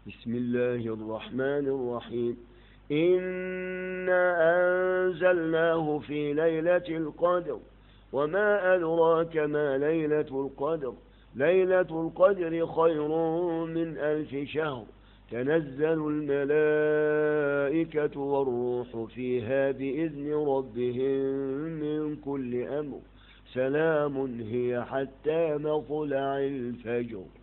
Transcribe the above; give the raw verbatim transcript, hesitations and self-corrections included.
بسم الله الرحمن الرحيم. إنا أنزلناه في ليلة القدر، وما أدراك ما ليلة القدر. ليلة القدر خير من ألف شهر. تنزل الملائكة والروح فيها بإذن ربهم من كل أمر. سلام هي حتى مطلع الفجر.